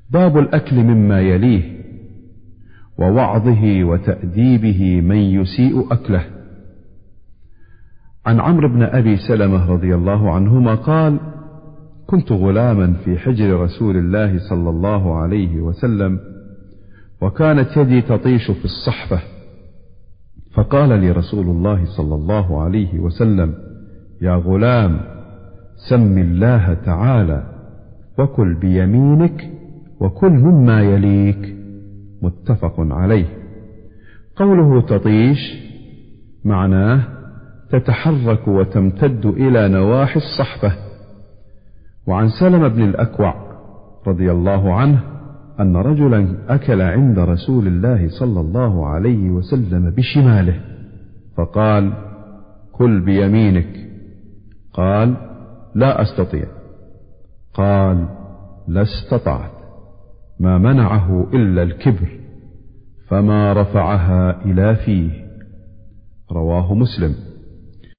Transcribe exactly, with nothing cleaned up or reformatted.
باب الأكل مما يليه، ووعظه وتأديبه من يسيء أكله. عن عمرو بن أبي سلمة رضي الله عنهما قال: كنت غلاما في حجر رسول الله صلى الله عليه وسلم، وكانت يدي تطيش في الصحفة، فقال لي رسول الله صلى الله عليه وسلم: يا غلام، سم الله تعالى وكل بيمينك وكل مما يليك. متفق عليه. قوله تطيش معناه تتحرك وتمتد إلى نواحي الصحفة. وعن سلمة بن الأكوع رضي الله عنه أن رجلا أكل عند رسول الله صلى الله عليه وسلم بشماله، فقال: كل بيمينك. قال: لا أستطيع. قال: لا استطعت، ما منعه إلا الكبر، فما رفعها إلى فيه. رواه مسلم.